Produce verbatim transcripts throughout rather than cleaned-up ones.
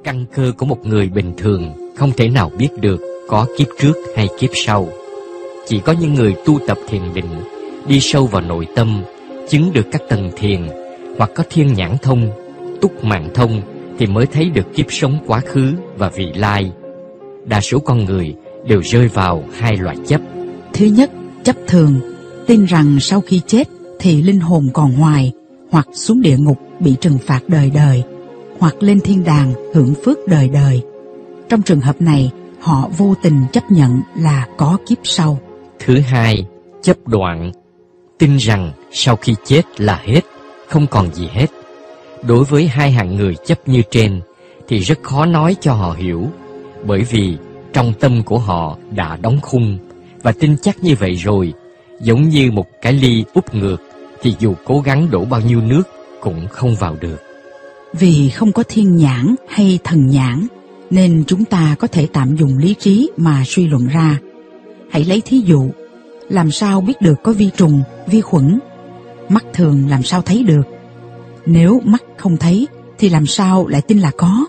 Căn cơ của một người bình thường không thể nào biết được có kiếp trước hay kiếp sau. Chỉ có những người tu tập thiền định, đi sâu vào nội tâm, chứng được các tầng thiền, hoặc có thiên nhãn thông, túc mạng thông, thì mới thấy được kiếp sống quá khứ và vị lai. Đa số con người đều rơi vào hai loại chấp. Thứ nhất, chấp thường, tin rằng sau khi chết thì linh hồn còn hoài, hoặc xuống địa ngục bị trừng phạt đời đời, hoặc lên thiên đàng hưởng phước đời đời. Trong trường hợp này, họ vô tình chấp nhận là có kiếp sau. Thứ hai, chấp đoạn, tin rằng sau khi chết là hết, không còn gì hết. Đối với hai hạng người chấp như trên thì rất khó nói cho họ hiểu, bởi vì trong tâm của họ đã đóng khung và tin chắc như vậy rồi, giống như một cái ly úp ngược thì dù cố gắng đổ bao nhiêu nước cũng không vào được. Vì không có thiên nhãn hay thần nhãn nên chúng ta có thể tạm dùng lý trí mà suy luận ra. Hãy lấy thí dụ, làm sao biết được có vi trùng, vi khuẩn? Mắt thường làm sao thấy được? Nếu mắt không thấy thì làm sao lại tin là có?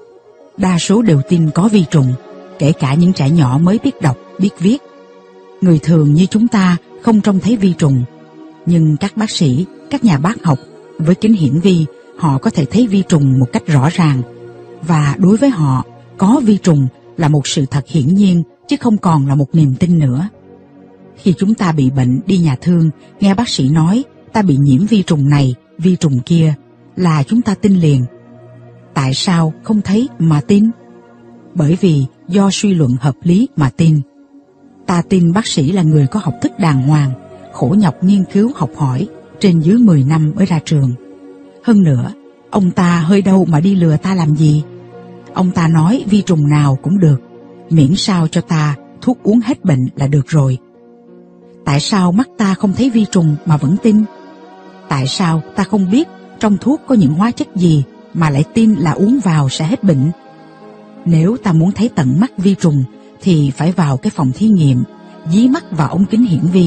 Đa số đều tin có vi trùng, kể cả những trẻ nhỏ mới biết đọc, biết viết. Người thường như chúng ta không trông thấy vi trùng, nhưng các bác sĩ, các nhà bác học với kính hiển vi, họ có thể thấy vi trùng một cách rõ ràng. Và đối với họ, có vi trùng là một sự thật hiển nhiên, chứ không còn là một niềm tin nữa. Khi chúng ta bị bệnh đi nhà thương, nghe bác sĩ nói ta bị nhiễm vi trùng này, vi trùng kia, là chúng ta tin liền. Tại sao không thấy mà tin? Bởi vì do suy luận hợp lý mà tin. Ta tin bác sĩ là người có học thức đàng hoàng, khổ nhọc nghiên cứu học hỏi, trên dưới mười năm mới ra trường. Hơn nữa, ông ta hơi đâu mà đi lừa ta làm gì? Ông ta nói vi trùng nào cũng được, miễn sao cho ta thuốc uống hết bệnh là được rồi. Tại sao mắt ta không thấy vi trùng mà vẫn tin? Tại sao ta không biết trong thuốc có những hóa chất gì mà lại tin là uống vào sẽ hết bệnh? Nếu ta muốn thấy tận mắt vi trùng thì phải vào cái phòng thí nghiệm, dí mắt vào ống kính hiển vi.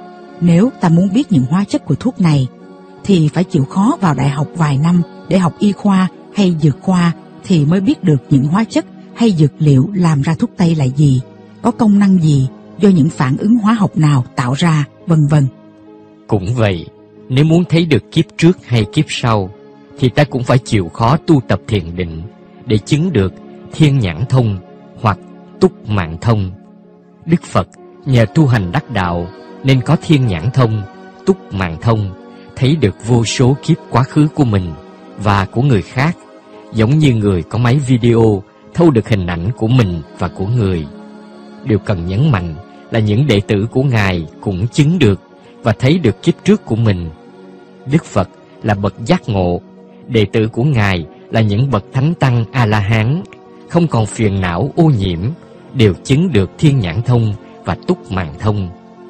Nếu ta muốn biết những hóa chất của thuốc này thì phải chịu khó vào đại học vài năm để học y khoa hay dược khoa thì mới biết được những hóa chất hay dược liệu làm ra thuốc tây là gì, có công năng gì, do những phản ứng hóa học nào tạo ra, vân vân. Cũng vậy, nếu muốn thấy được kiếp trước hay kiếp sau thì ta cũng phải chịu khó tu tập thiền định để chứng được thiên nhãn thông hoặc túc mạng thông. Đức Phật nhờ tu hành đắc đạo nên có thiên nhãn thông, túc mạng thông, thấy được vô số kiếp quá khứ của mình và của người khác, giống như người có máy video thâu được hình ảnh của mình và của người. Điều cần nhấn mạnh là những đệ tử của Ngài cũng chứng được và thấy được kiếp trước của mình. Đức Phật là bậc giác ngộ, đệ tử của Ngài là những bậc thánh tăng A-la-hán, không còn phiền não ô nhiễm, đều chứng được thiên nhãn thông và túc mạng thông.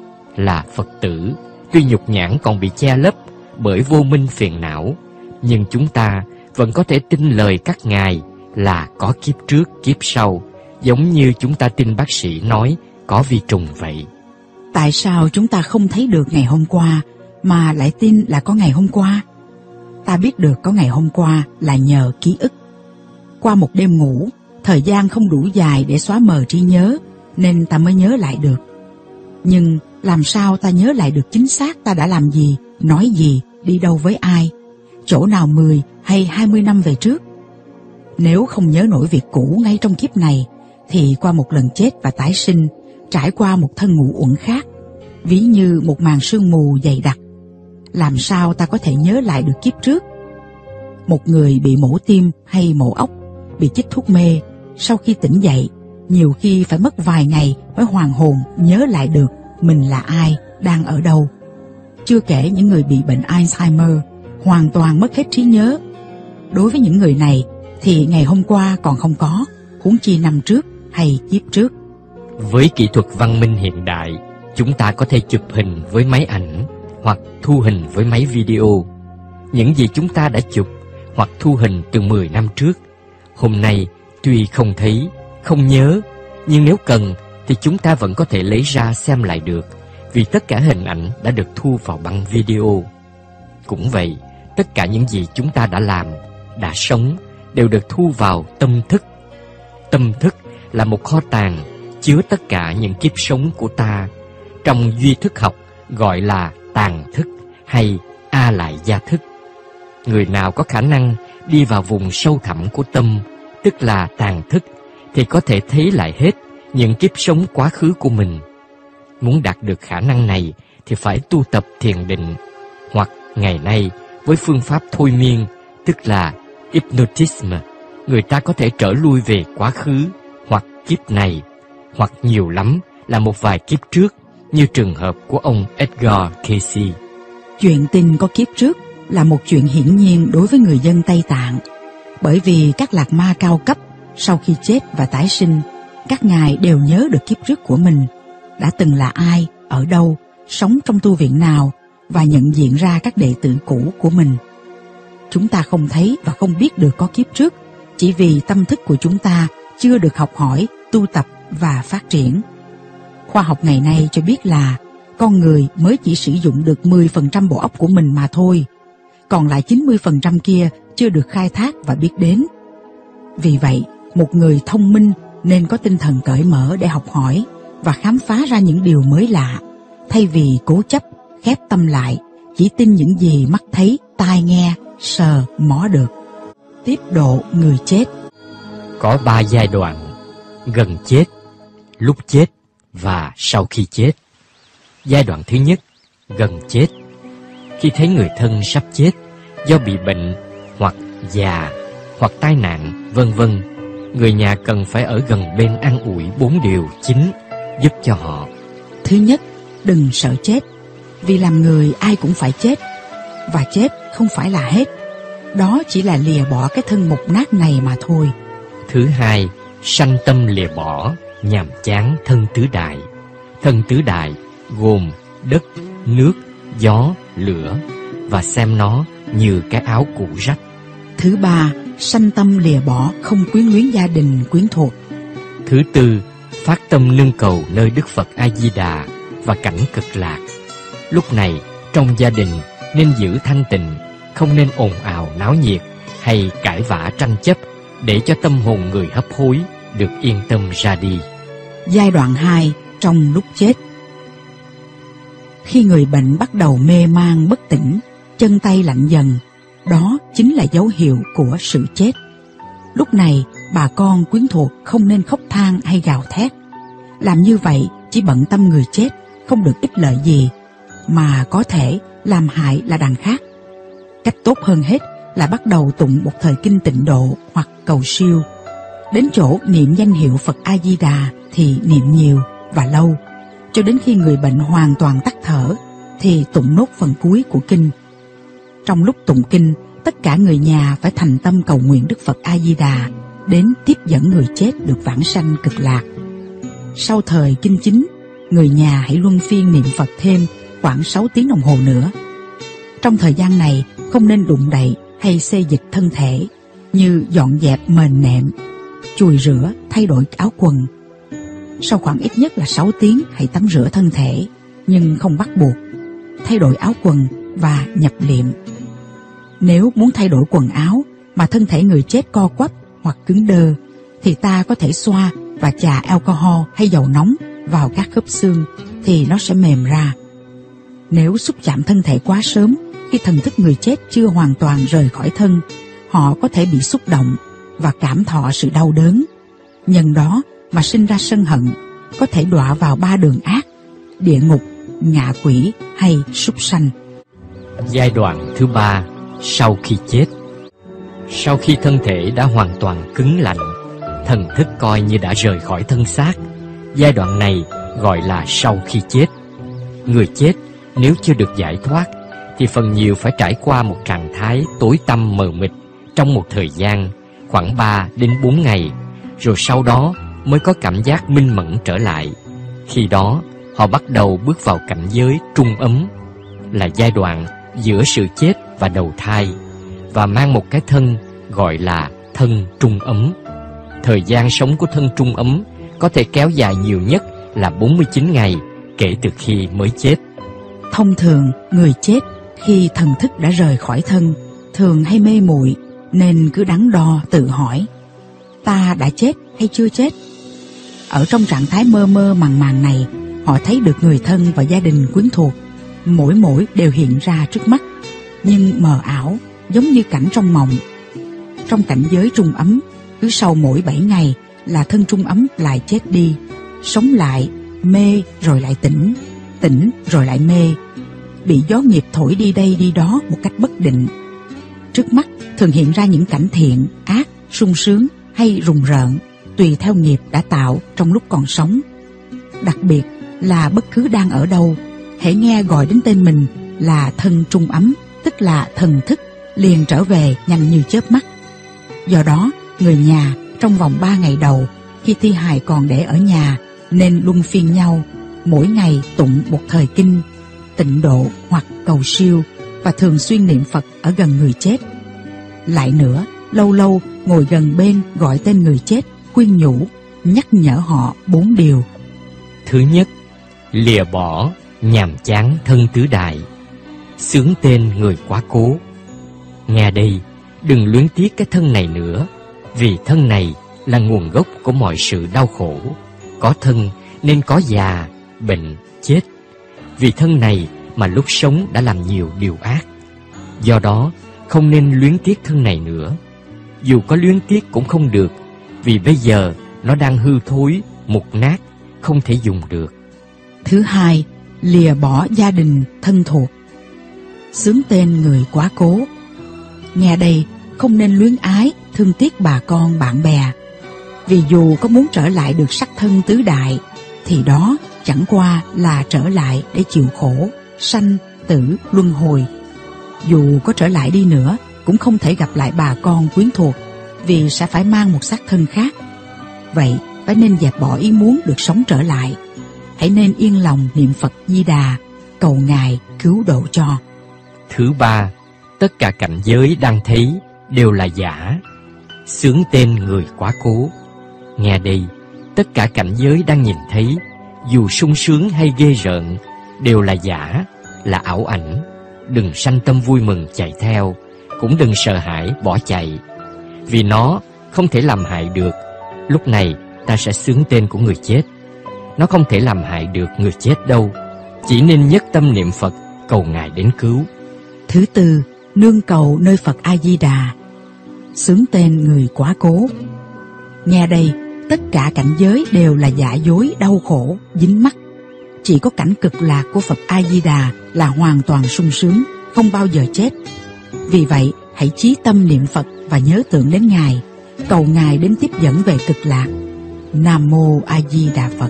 Là Phật tử, tuy nhục nhãn còn bị che lấp bởi vô minh phiền não, nhưng chúng ta vẫn có thể tin lời các ngài là có kiếp trước, kiếp sau, giống như chúng ta tin bác sĩ nói có vi trùng vậy. Tại sao chúng ta không thấy được ngày hôm qua mà lại tin là có ngày hôm qua? Ta biết được có ngày hôm qua là nhờ ký ức. Qua một đêm ngủ, thời gian không đủ dài để xóa mờ trí nhớ, nên ta mới nhớ lại được. Nhưng làm sao ta nhớ lại được chính xác ta đã làm gì, nói gì, đi đâu với ai, chỗ nào mười hay hai mươi năm về trước? Nếu không nhớ nổi việc cũ ngay trong kiếp này, thì qua một lần chết và tái sinh, trải qua một thân ngũ uẩn khác, ví như một màn sương mù dày đặc, làm sao ta có thể nhớ lại được kiếp trước? Một người bị mổ tim hay mổ óc, bị chích thuốc mê, sau khi tỉnh dậy, nhiều khi phải mất vài ngày mới hoàn hồn nhớ lại được mình là ai, đang ở đâu. Chưa kể những người bị bệnh Alzheimer, hoàn toàn mất hết trí nhớ. Đối với những người này thì ngày hôm qua còn không có, huống chi năm trước hay kiếp trước. Với kỹ thuật văn minh hiện đại, chúng ta có thể chụp hình với máy ảnh hoặc thu hình với máy video. Những gì chúng ta đã chụp hoặc thu hình từ mười năm trước, hôm nay tuy không thấy, không nhớ, nhưng nếu cần thì chúng ta vẫn có thể lấy ra xem lại được, vì tất cả hình ảnh đã được thu vào băng video. Cũng vậy, tất cả những gì chúng ta đã làm, đã sống đều được thu vào tâm thức. Tâm thức là một kho tàng chứa tất cả những kiếp sống của ta. Trong duy thức học gọi là tàng thức hay a lại gia thức. Người nào có khả năng đi vào vùng sâu thẳm của tâm, tức là tàng thức, thì có thể thấy lại hết những kiếp sống quá khứ của mình. Muốn đạt được khả năng này thì phải tu tập thiền định, hoặc ngày nay với phương pháp thôi miên, tức là hypnotism, người ta có thể trở lui về quá khứ hoặc kiếp này, hoặc nhiều lắm là một vài kiếp trước, như trường hợp của ông Edgar Cayce. Chuyện tin có kiếp trước là một chuyện hiển nhiên đối với người dân Tây Tạng, bởi vì các lạc ma cao cấp sau khi chết và tái sinh, các ngài đều nhớ được kiếp trước của mình, đã từng là ai, ở đâu, sống trong tu viện nào, và nhận diện ra các đệ tử cũ của mình. Chúng ta không thấy và không biết được có kiếp trước, chỉ vì tâm thức của chúng ta chưa được học hỏi, tu tập và phát triển. Khoa học ngày nay cho biết là con người mới chỉ sử dụng được mười phần trăm bộ óc của mình mà thôi, còn lại chín mươi phần trăm kia chưa được khai thác và biết đến. Vì vậy, một người thông minh nên có tinh thần cởi mở để học hỏi và khám phá ra những điều mới lạ, thay vì cố chấp, khép tâm lại, chỉ tin những gì mắt thấy, tai nghe, sờ, mó được. Tiếp độ người chết. Có ba giai đoạn: gần chết, lúc chết và sau khi chết. Giai đoạn thứ nhất, gần chết. Khi thấy người thân sắp chết do bị bệnh hoặc già hoặc tai nạn, vân vân, người nhà cần phải ở gần bên an ủi bốn điều chính giúp cho họ. Thứ nhất, đừng sợ chết, vì làm người ai cũng phải chết, và chết không phải là hết, đó chỉ là lìa bỏ cái thân mục nát này mà thôi. Thứ hai, sanh tâm lìa bỏ, nhàm chán thân tứ đại. Thân tứ đại gồm đất, nước, gió, lửa, và xem nó như cái áo cũ rách. Thứ ba, sanh tâm lìa bỏ, không quyến luyến gia đình, quyến thuộc. Thứ tư, phát tâm nương cầu nơi Đức Phật A-di-đà và cảnh cực lạc. Lúc này, trong gia đình nên giữ thanh tịnh, không nên ồn ào náo nhiệt hay cãi vã tranh chấp, để cho tâm hồn người hấp hối được yên tâm ra đi. Giai đoạn hai, trong lúc chết. Khi người bệnh bắt đầu mê man bất tỉnh, chân tay lạnh dần, đó chính là dấu hiệu của sự chết. Lúc này, bà con quyến thuộc không nên khóc than hay gào thét. Làm như vậy chỉ bận tâm người chết, không được ích lợi gì, mà có thể làm hại là đằng khác. Cách tốt hơn hết là bắt đầu tụng một thời kinh tịnh độ hoặc cầu siêu. Đến chỗ niệm danh hiệu Phật A-di-đà thì niệm nhiều và lâu, cho đến khi người bệnh hoàn toàn tắt thở thì tụng nốt phần cuối của kinh. Trong lúc tụng kinh, tất cả người nhà phải thành tâm cầu nguyện Đức Phật A-di-đà đến tiếp dẫn người chết được vãng sanh cực lạc. Sau thời kinh chính, người nhà hãy luân phiên niệm Phật thêm khoảng sáu tiếng đồng hồ nữa. Trong thời gian này không nên đụng đậy hay xê dịch thân thể, như dọn dẹp mền nệm, chùi rửa, thay đổi áo quần. Sau khoảng ít nhất là sáu tiếng hãy tắm rửa thân thể, nhưng không bắt buộc, thay đổi áo quần và nhập liệm. Nếu muốn thay đổi quần áo mà thân thể người chết co quắp hoặc cứng đơ, thì ta có thể xoa và chà alcohol hay dầu nóng vào các khớp xương thì nó sẽ mềm ra. Nếu xúc chạm thân thể quá sớm, khi thần thức người chết chưa hoàn toàn rời khỏi thân, họ có thể bị xúc động và cảm thọ sự đau đớn. Nhân đó mà sinh ra sân hận, có thể đọa vào ba đường ác: địa ngục, ngạ quỷ hay súc sanh. Giai đoạn thứ ba, sau khi chết. Sau khi thân thể đã hoàn toàn cứng lạnh, thần thức coi như đã rời khỏi thân xác. Giai đoạn này gọi là sau khi chết. Người chết nếu chưa được giải thoát thì phần nhiều phải trải qua một trạng thái tối tăm mờ mịt trong một thời gian khoảng ba đến bốn ngày, rồi sau đó mới có cảm giác minh mẫn trở lại. Khi đó họ bắt đầu bước vào cảnh giới trung ấm, là giai đoạn giữa sự chết và đầu thai, và mang một cái thân gọi là thân trung ấm. Thời gian sống của thân trung ấm có thể kéo dài nhiều nhất là bốn mươi chín ngày kể từ khi mới chết. Thông thường, người chết khi thần thức đã rời khỏi thân thường hay mê muội, nên cứ đắn đo tự hỏi, ta đã chết hay chưa chết? Ở trong trạng thái mơ mơ màng màng này, họ thấy được người thân và gia đình quyến thuộc, mỗi mỗi đều hiện ra trước mắt, nhưng mờ ảo, giống như cảnh trong mộng. Trong cảnh giới trung ấm, cứ sau mỗi bảy ngày là thân trung ấm lại chết đi, sống lại, mê rồi lại tỉnh, tỉnh rồi lại mê, bị gió nghiệp thổi đi đây đi đó một cách bất định. Trước mắt thường hiện ra những cảnh thiện, ác, sung sướng hay rùng rợn, tùy theo nghiệp đã tạo trong lúc còn sống. Đặc biệt là bất cứ đang ở đâu, hễ nghe gọi đến tên mình là thân trung ấm, tức là thần thức, liền trở về nhanh như chớp mắt. Do đó, người nhà trong vòng ba ngày đầu, khi thi hài còn để ở nhà, nên luân phiên nhau, mỗi ngày tụng một thời kinh, tịnh độ hoặc cầu siêu, và thường xuyên niệm Phật ở gần người chết. Lại nữa, lâu lâu ngồi gần bên gọi tên người chết, khuyên nhủ, nhắc nhở họ bốn điều. Thứ nhất, lìa bỏ nhàm chán thân tứ đại, xướng tên người quá cố. Nghe đây, đừng luyến tiếc cái thân này nữa, vì thân này là nguồn gốc của mọi sự đau khổ. Có thân nên có già, bệnh, chết. Vì thân này mà lúc sống đã làm nhiều điều ác. Do đó, không nên luyến tiếc thân này nữa. Dù có luyến tiếc cũng không được, vì bây giờ nó đang hư thối, mục nát, không thể dùng được. Thứ hai, lìa bỏ gia đình thân thuộc, xướng tên người quá cố. Nghe đây, không nên luyến ái, thương tiếc bà con bạn bè, vì dù có muốn trở lại được sắc thân tứ đại, thì đó chẳng qua là trở lại để chịu khổ, sanh, tử, luân hồi. Dù có trở lại đi nữa, cũng không thể gặp lại bà con quyến thuộc, vì sẽ phải mang một xác thân khác. Vậy, phải nên dẹp bỏ ý muốn được sống trở lại. Hãy nên yên lòng niệm Phật Di Đà, cầu Ngài cứu độ cho. Thứ ba, tất cả cảnh giới đang thấy đều là giả, xướng tên người quá cố. Nghe đây, tất cả cảnh giới đang nhìn thấy, dù sung sướng hay ghê rợn, đều là giả, là ảo ảnh. Đừng sanh tâm vui mừng chạy theo, cũng đừng sợ hãi bỏ chạy, vì nó không thể làm hại được. Lúc này ta sẽ xướng tên của người chết. Nó không thể làm hại được người chết đâu, chỉ nên nhất tâm niệm Phật, cầu Ngài đến cứu. Thứ tư, nương cầu nơi Phật A Di Đà, xướng tên người quá cố. Nghe đây, tất cả cảnh giới đều là giả dối, đau khổ, dính mắc. Chỉ có cảnh cực lạc của Phật A Di Đà là hoàn toàn sung sướng, không bao giờ chết. Vì vậy, hãy chí tâm niệm Phật và nhớ tưởng đến Ngài, cầu Ngài đến tiếp dẫn về cực lạc. Nam Mô A Di Đà Phật.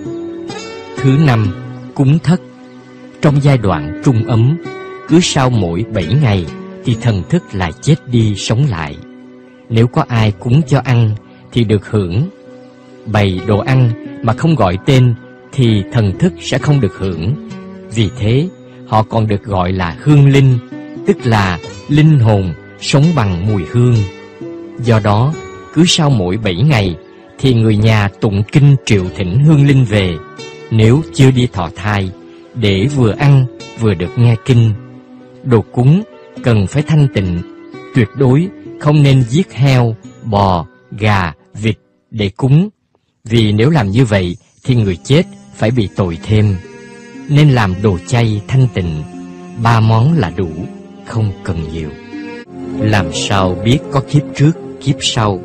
Thứ năm, cúng thất. Trong giai đoạn trung ấm, cứ sau mỗi bảy ngày thì thần thức lại chết đi sống lại. Nếu có ai cúng cho ăn thì được hưởng. Bày đồ ăn mà không gọi tên thì thần thức sẽ không được hưởng. Vì thế, họ còn được gọi là hương linh, tức là linh hồn sống bằng mùi hương. Do đó, cứ sau mỗi bảy ngày thì người nhà tụng kinh triệu thỉnh hương linh về, nếu chưa đi thọ thai, để vừa ăn vừa được nghe kinh. Đồ cúng cần phải thanh tịnh, tuyệt đối không nên giết heo, bò, gà, vịt để cúng, vì nếu làm như vậy thì người chết phải bị tội thêm. Nên làm đồ chay thanh tịnh, ba món là đủ, không cần nhiều. Làm sao biết có kiếp trước, kiếp sau?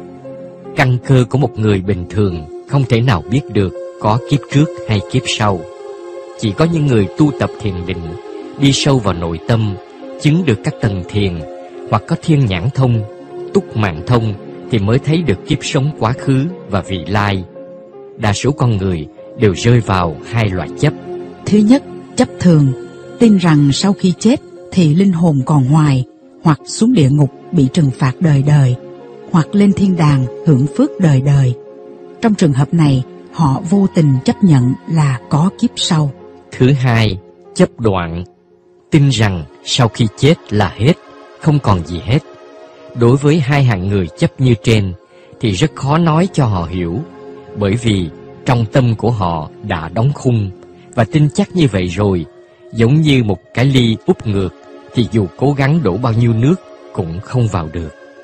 Căn cơ của một người bình thường không thể nào biết được có kiếp trước hay kiếp sau. Chỉ có những người tu tập thiền định, đi sâu vào nội tâm, chứng được các tầng thiền, hoặc có thiên nhãn thông, túc mạng thông, thì mới thấy được kiếp sống quá khứ và vị lai. Đa số con người đều rơi vào hai loại chấp. Thứ nhất, chấp thường, tin rằng sau khi chết thì linh hồn còn hoài, hoặc xuống địa ngục bị trừng phạt đời đời, hoặc lên thiên đàng hưởng phước đời đời. Trong trường hợp này, họ vô tình chấp nhận là có kiếp sau. Thứ hai, chấp đoạn, tin rằng sau khi chết là hết, không còn gì hết. Đối với hai hạng người chấp như trên thì rất khó nói cho họ hiểu, bởi vì trong tâm của họ đã đóng khung, và tin chắc như vậy rồi, giống như một cái ly úp ngược thì dù cố gắng đổ bao nhiêu nước cũng không vào được.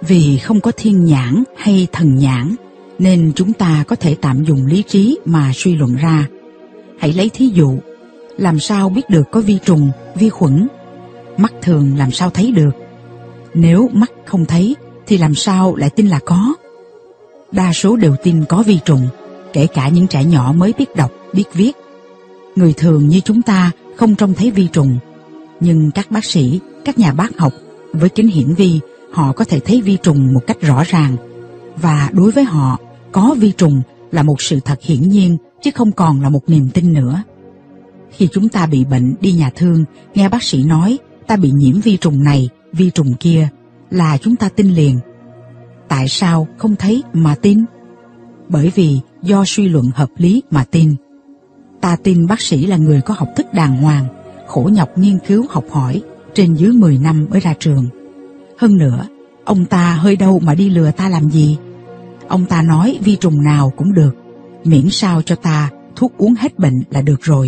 Vì không có thiên nhãn hay thần nhãn, nên chúng ta có thể tạm dùng lý trí mà suy luận ra. Hãy lấy thí dụ, làm sao biết được có vi trùng, vi khuẩn? Mắt thường làm sao thấy được? Nếu mắt không thấy, thì làm sao lại tin là có? Đa số đều tin có vi trùng, kể cả những trẻ nhỏ mới biết đọc, biết viết. Người thường như chúng ta không trông thấy vi trùng, nhưng các bác sĩ, các nhà bác học với kính hiển vi, họ có thể thấy vi trùng một cách rõ ràng. Và đối với họ, có vi trùng là một sự thật hiển nhiên, chứ không còn là một niềm tin nữa. Khi chúng ta bị bệnh đi nhà thương, nghe bác sĩ nói ta bị nhiễm vi trùng này, vi trùng kia, là chúng ta tin liền. Tại sao không thấy mà tin? Bởi vì do suy luận hợp lý mà tin. Ta tin bác sĩ là người có học thức đàng hoàng, khổ nhọc nghiên cứu học hỏi, trên dưới mười năm mới ra trường. Hơn nữa, ông ta hơi đâu mà đi lừa ta làm gì? Ông ta nói vi trùng nào cũng được, miễn sao cho ta thuốc uống hết bệnh là được rồi.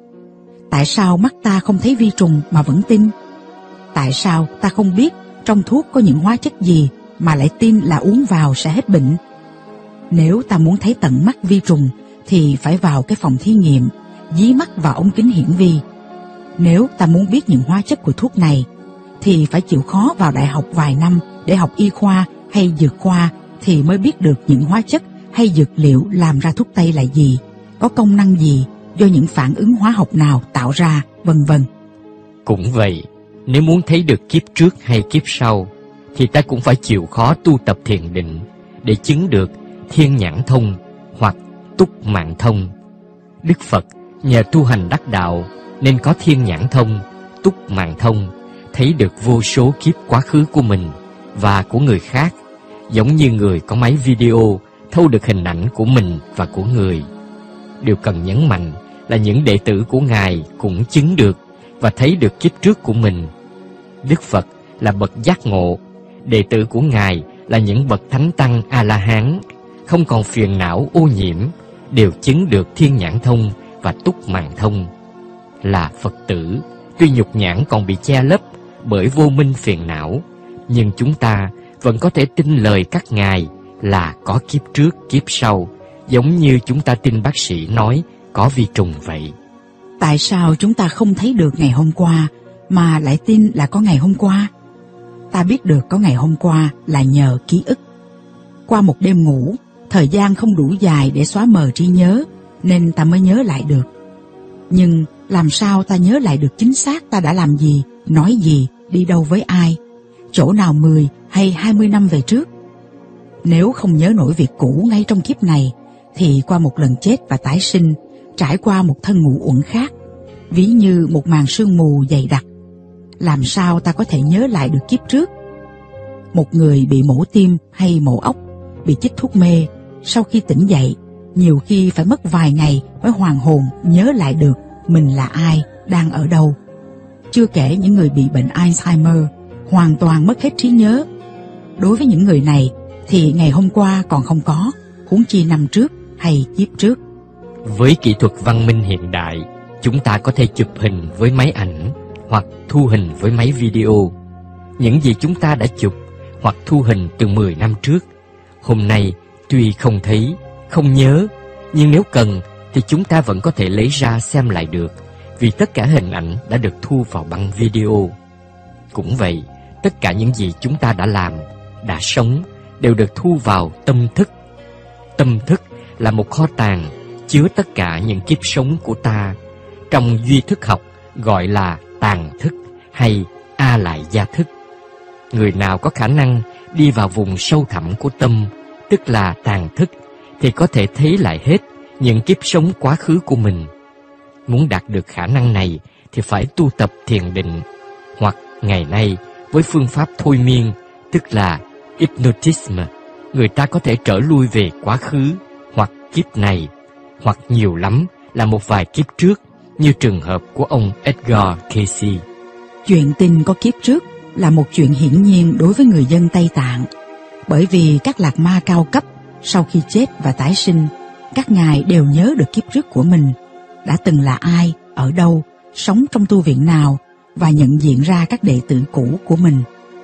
Tại sao mắt ta không thấy vi trùng mà vẫn tin? Tại sao ta không biết trong thuốc có những hóa chất gì mà lại tin là uống vào sẽ hết bệnh? Nếu ta muốn thấy tận mắt vi trùng thì phải vào cái phòng thí nghiệm, dí mắt vào ống kính hiển vi. Nếu ta muốn biết những hóa chất của thuốc này thì phải chịu khó vào đại học vài năm để học y khoa hay dược khoa thì mới biết được những hóa chất hay dược liệu làm ra thuốc tây là gì, có công năng gì, do những phản ứng hóa học nào tạo ra, vân vân. Cũng vậy, nếu muốn thấy được kiếp trước hay kiếp sau, thì ta cũng phải chịu khó tu tập thiền định để chứng được thiên nhãn thông hoặc túc mạng thông. Đức Phật nhờ tu hành đắc đạo nên có thiên nhãn thông, túc mạng thông, thấy được vô số kiếp quá khứ của mình và của người khác, giống như người có máy video thâu được hình ảnh của mình và của người. Điều cần nhấn mạnh là những đệ tử của Ngài cũng chứng được và thấy được kiếp trước của mình. Đức Phật là bậc giác ngộ, đệ tử của Ngài là những bậc thánh tăng A-la-hán, không còn phiền não ô nhiễm, đều chứng được thiên nhãn thông và túc mạng thông. Là Phật tử, tuy nhục nhãn còn bị che lấp bởi vô minh phiền não, nhưng chúng ta vẫn có thể tin lời các ngài là có kiếp trước, kiếp sau, giống như chúng ta tin bác sĩ nói có vi trùng vậy. Tại sao chúng ta không thấy được ngày hôm qua mà lại tin là có ngày hôm qua? Ta biết được có ngày hôm qua là nhờ ký ức. Qua một đêm ngủ, thời gian không đủ dài để xóa mờ trí nhớ, nên ta mới nhớ lại được. Nhưng làm sao ta nhớ lại được chính xác ta đã làm gì, nói gì, đi đâu với ai, chỗ nào mười hay hai mươi năm về trước? Nếu không nhớ nổi việc cũ ngay trong kiếp này, thì qua một lần chết và tái sinh, trải qua một thân ngũ uẩn khác, ví như một màn sương mù dày đặc, làm sao ta có thể nhớ lại được kiếp trước? Một người bị mổ tim hay mổ óc, bị chích thuốc mê, sau khi tỉnh dậy, nhiều khi phải mất vài ngày mới hoàn hồn nhớ lại được mình là ai, đang ở đâu. Chưa kể những người bị bệnh Alzheimer, hoàn toàn mất hết trí nhớ. Đối với những người này thì ngày hôm qua còn không có, huống chi năm trước hay kiếp trước. Với kỹ thuật văn minh hiện đại, chúng ta có thể chụp hình với máy ảnh hoặc thu hình với máy video. Những gì chúng ta đã chụp hoặc thu hình từ mười năm trước, hôm nay tuy không thấy, không nhớ, nhưng nếu cần thì chúng ta vẫn có thể lấy ra xem lại được, vì tất cả hình ảnh đã được thu vào băng video. Cũng vậy, tất cả những gì chúng ta đã làm, đã sống, đều được thu vào tâm thức. Tâm thức là một kho tàng chứa tất cả những kiếp sống của ta. Trong duy thức học gọi là tàng thức hay a lại gia thức. Người nào có khả năng đi vào vùng sâu thẳm của tâm, tức là tàng thức, thì có thể thấy lại hết những kiếp sống quá khứ của mình. Muốn đạt được khả năng này thì phải tu tập thiền định, hoặc ngày nay với phương pháp thôi miên, tức là hypnotism, người ta có thể trở lui về quá khứ hoặc kiếp này, hoặc nhiều lắm là một vài kiếp trước, như trường hợp của ông Edgar Cayce. Chuyện tin có kiếp trước là một chuyện hiển nhiên đối với người dân Tây Tạng, bởi vì các lạc ma cao cấp sau khi chết và tái sinh, các ngài đều nhớ được kiếp trước của mình, đã từng là ai, ở đâu, sống trong tu viện nào, và nhận diện ra các đệ tử cũ của mình.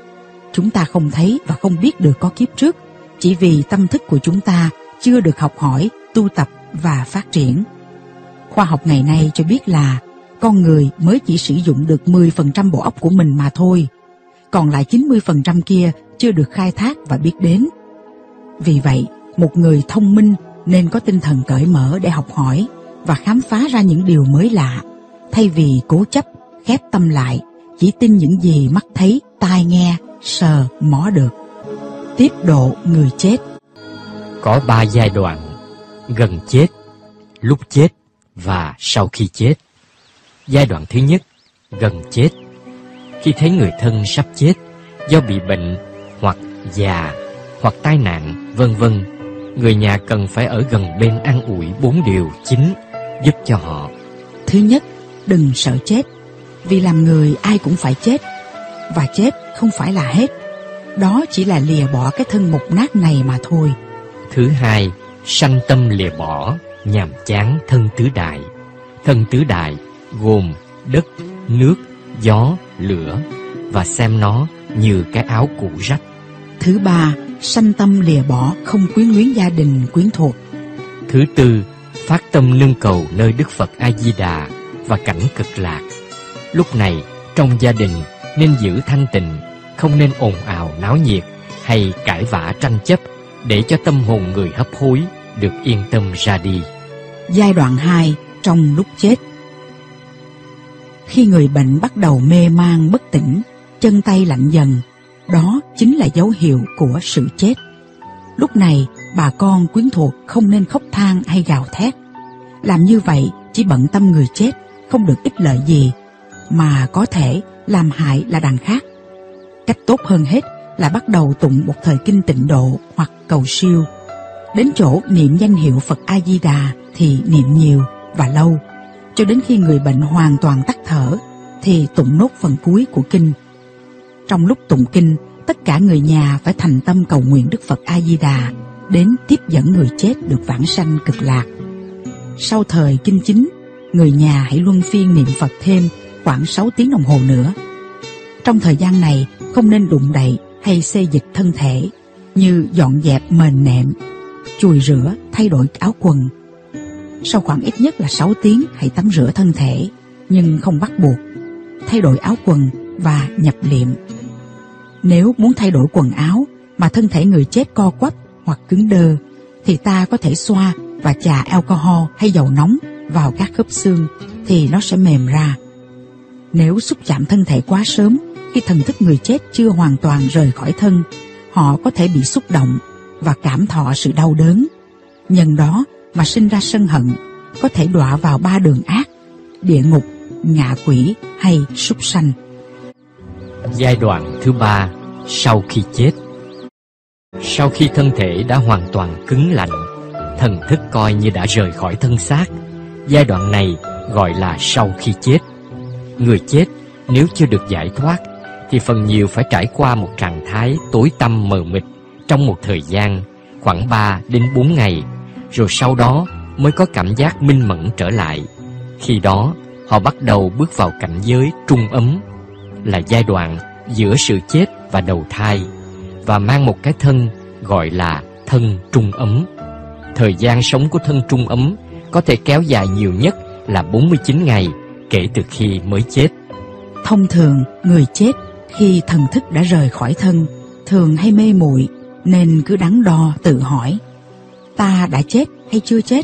Chúng ta không thấy và không biết được có kiếp trước, chỉ vì tâm thức của chúng ta chưa được học hỏi, tu tập và phát triển. Khoa học ngày nay cho biết là con người mới chỉ sử dụng được mười phần trăm bộ óc của mình mà thôi, còn lại chín mươi phần trăm kia chưa được khai thác và biết đến. Vì vậy, một người thông minh nên có tinh thần cởi mở để học hỏi và khám phá ra những điều mới lạ, thay vì cố chấp, khép tâm lại, chỉ tin những gì mắt thấy, tai nghe, sờ, mó được. Tiếp độ người chết. Có ba giai đoạn: gần chết, lúc chết và sau khi chết. Giai đoạn thứ nhất, gần chết. Khi thấy người thân sắp chết do bị bệnh hoặc già hoặc tai nạn, vân vân, người nhà cần phải ở gần bên an ủi bốn điều chính giúp cho họ. Thứ nhất, đừng sợ chết, vì làm người ai cũng phải chết, và chết không phải là hết, đó chỉ là lìa bỏ cái thân mục nát này mà thôi. Thứ hai, sanh tâm lìa bỏ, nhàm chán thân tứ đại. Thân tứ đại gồm đất, nước, gió, lửa, và xem nó như cái áo cũ rách. Thứ ba, sanh tâm lìa bỏ, không quyến luyến gia đình, quyến thuộc. Thứ tư, phát tâm nương cầu nơi Đức Phật A-di-đà và cảnh cực lạc. Lúc này, trong gia đình nên giữ thanh tịnh, không nên ồn ào náo nhiệt hay cãi vã tranh chấp, để cho tâm hồn người hấp hối được yên tâm ra đi. Giai đoạn hai, trong lúc chết. Khi người bệnh bắt đầu mê man bất tỉnh, chân tay lạnh dần, đó chính là dấu hiệu của sự chết. Lúc này, bà con quyến thuộc không nên khóc than hay gào thét. Làm như vậy chỉ bận tâm người chết, không được ích lợi gì, mà có thể làm hại là đằng khác. Cách tốt hơn hết là bắt đầu tụng một thời kinh tịnh độ hoặc cầu siêu. Đến chỗ niệm danh hiệu Phật A-di-đà thì niệm nhiều và lâu, cho đến khi người bệnh hoàn toàn tắt thở thì tụng nốt phần cuối của kinh. Trong lúc tụng kinh, tất cả người nhà phải thành tâm cầu nguyện Đức Phật A-di-đà đến tiếp dẫn người chết được vãng sanh cực lạc. Sau thời kinh chính, người nhà hãy luân phiên niệm Phật thêm khoảng sáu tiếng đồng hồ nữa. Trong thời gian này, không nên đụng đậy hay xê dịch thân thể, như dọn dẹp mền nệm, chùi rửa, thay đổi áo quần. Sau khoảng ít nhất là sáu tiếng, hãy tắm rửa thân thể, nhưng không bắt buộc, thay đổi áo quần và nhập liệm. Nếu muốn thay đổi quần áo mà thân thể người chết co quắp hoặc cứng đơ, thì ta có thể xoa và chà alcohol hay dầu nóng vào các khớp xương thì nó sẽ mềm ra. Nếu xúc chạm thân thể quá sớm, khi thần thức người chết chưa hoàn toàn rời khỏi thân, họ có thể bị xúc động và cảm thọ sự đau đớn. Nhân đó mà sinh ra sân hận, có thể đọa vào ba đường ác: địa ngục, ngạ quỷ hay súc sanh. Giai đoạn thứ ba, sau khi chết. Sau khi thân thể đã hoàn toàn cứng lạnh, thần thức coi như đã rời khỏi thân xác. Giai đoạn này gọi là sau khi chết. Người chết nếu chưa được giải thoát thì phần nhiều phải trải qua một trạng thái tối tăm mờ mịt trong một thời gian khoảng ba đến bốn ngày, rồi sau đó mới có cảm giác minh mẫn trở lại. Khi đó, họ bắt đầu bước vào cảnh giới trung ấm, là giai đoạn giữa sự chết và đầu thai, và mang một cái thân gọi là thân trung ấm. Thời gian sống của thân trung ấm có thể kéo dài nhiều nhất là bốn mươi chín ngày kể từ khi mới chết. Thông thường, người chết khi thần thức đã rời khỏi thân thường hay mê muội, nên cứ đắn đo tự hỏi: ta đã chết hay chưa chết?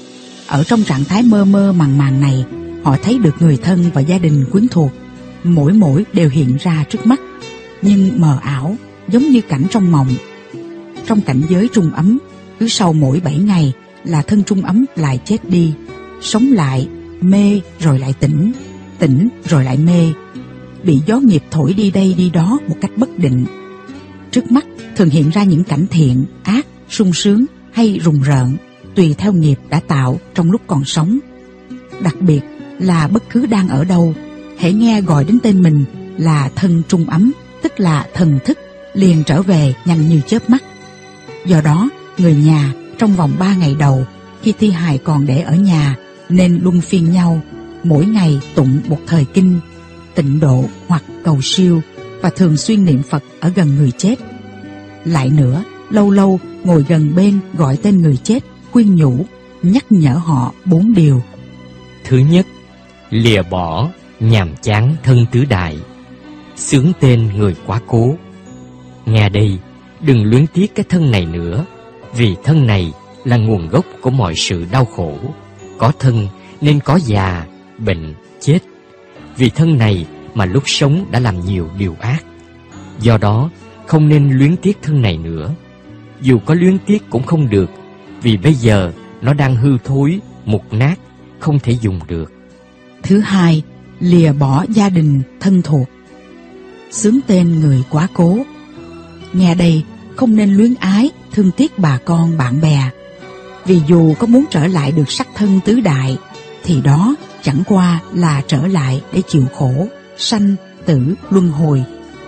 Ở trong trạng thái mơ mơ màng màng này, họ thấy được người thân và gia đình quyến thuộc, mỗi mỗi đều hiện ra trước mắt, nhưng mờ ảo, giống như cảnh trong mộng. Trong cảnh giới trung ấm, cứ sau mỗi bảy ngày là thân trung ấm lại chết đi, sống lại, mê rồi lại tỉnh, tỉnh rồi lại mê, bị gió nghiệp thổi đi đây đi đó một cách bất định. Trước mắt thường hiện ra những cảnh thiện, ác, sung sướng hay rùng rợn, tùy theo nghiệp đã tạo trong lúc còn sống. Đặc biệt là bất cứ đang ở đâu, hễ nghe gọi đến tên mình là thân trung ấm, tức là thần thức liền trở về nhanh như chớp mắt. Do đó, người nhà trong vòng ba ngày đầu, khi thi hài còn để ở nhà, nên luân phiên nhau, mỗi ngày tụng một thời kinh, tịnh độ hoặc cầu siêu, và thường xuyên niệm Phật ở gần người chết. Lại nữa, lâu lâu ngồi gần bên gọi tên người chết, khuyên nhủ, nhắc nhở họ bốn điều. Thứ nhất, lìa bỏ nhàm chán thân tứ đại, xướng tên người quá cố. Nghe đây, đừng luyến tiếc cái thân này nữa, vì thân này là nguồn gốc của mọi sự đau khổ. Có thân nên có già, bệnh, chết. Vì thân này mà lúc sống đã làm nhiều điều ác. Do đó, không nên luyến tiếc thân này nữa. Dù có luyến tiếc cũng không được, vì bây giờ nó đang hư thối, mục nát, không thể dùng được. Thứ hai, lìa bỏ gia đình thân thuộc, xướng tên người quá cố. Nghe đây, không nên luyến ái, thương tiếc bà con bạn bè. Vì dù có muốn trở lại được sắc thân tứ đại, thì đó chẳng qua là trở lại để chịu khổ, sanh, tử, luân hồi.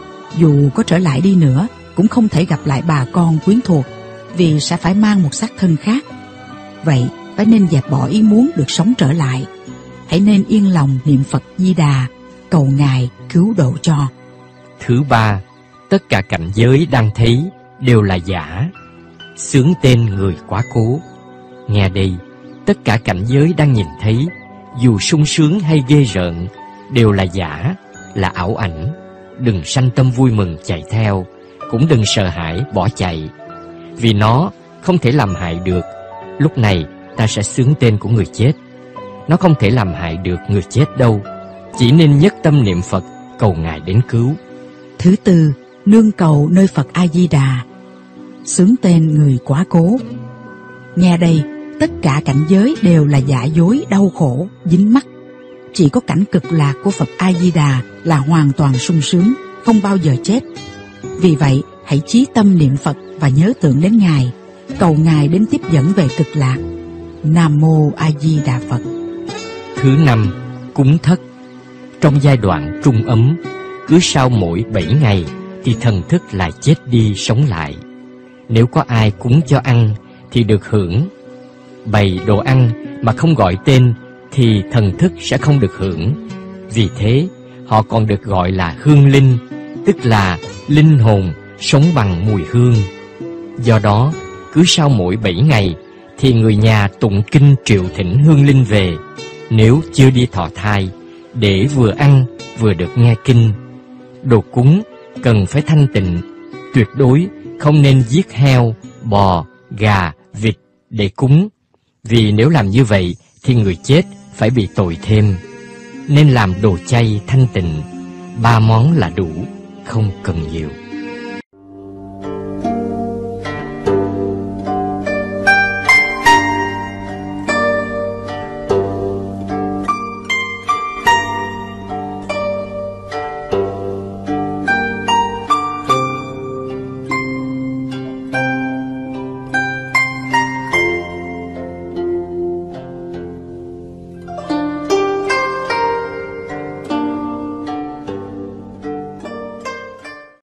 Dù có trở lại đi nữa, cũng không thể gặp lại bà con quyến thuộc, vì sẽ phải mang một xác thân khác. Vậy, phải nên dẹp bỏ ý muốn được sống trở lại. Hãy nên yên lòng niệm Phật Di Đà, cầu Ngài cứu độ cho. Thứ ba, tất cả cảnh giới đang thấy đều là giả, xướng tên người quá cố. Nghe đây, tất cả cảnh giới đang nhìn thấy, dù sung sướng hay ghê rợn, đều là giả, là ảo ảnh. Đừng sanh tâm vui mừng chạy theo, cũng đừng sợ hãi bỏ chạy, vì nó không thể làm hại được. Lúc này ta sẽ xướng tên của người chết. Nó không thể làm hại được người chết đâu, chỉ nên nhất tâm niệm Phật, cầu Ngài đến cứu. Thứ tư, nương cầu nơi Phật A-di-đà, xướng tên người quá cố. Nghe đây, tất cả cảnh giới đều là giả dối, đau khổ, dính mắc. Chỉ có cảnh cực lạc của Phật A-di-đà là hoàn toàn sung sướng, không bao giờ chết. Vì vậy, hãy chí tâm niệm Phật và nhớ tưởng đến Ngài, cầu Ngài đến tiếp dẫn về cực lạc. Nam Mô A Di Đà Phật. Thứ năm, cúng thất. Trong giai đoạn trung ấm, cứ sau mỗi bảy ngày thì thần thức lại chết đi sống lại. Nếu có ai cúng cho ăn thì được hưởng. Bày đồ ăn mà không gọi tên thì thần thức sẽ không được hưởng. Vì thế, họ còn được gọi là hương linh, tức là linh hồn sống bằng mùi hương. Do đó, cứ sau mỗi bảy ngày thì người nhà tụng kinh triệu thỉnh hương linh về, nếu chưa đi thọ thai, để vừa ăn vừa được nghe kinh. Đồ cúng cần phải thanh tịnh, tuyệt đối không nên giết heo, bò, gà, vịt để cúng, vì nếu làm như vậy thì người chết phải bị tội thêm. Nên làm đồ chay thanh tịnh, ba món là đủ, không cần nhiều.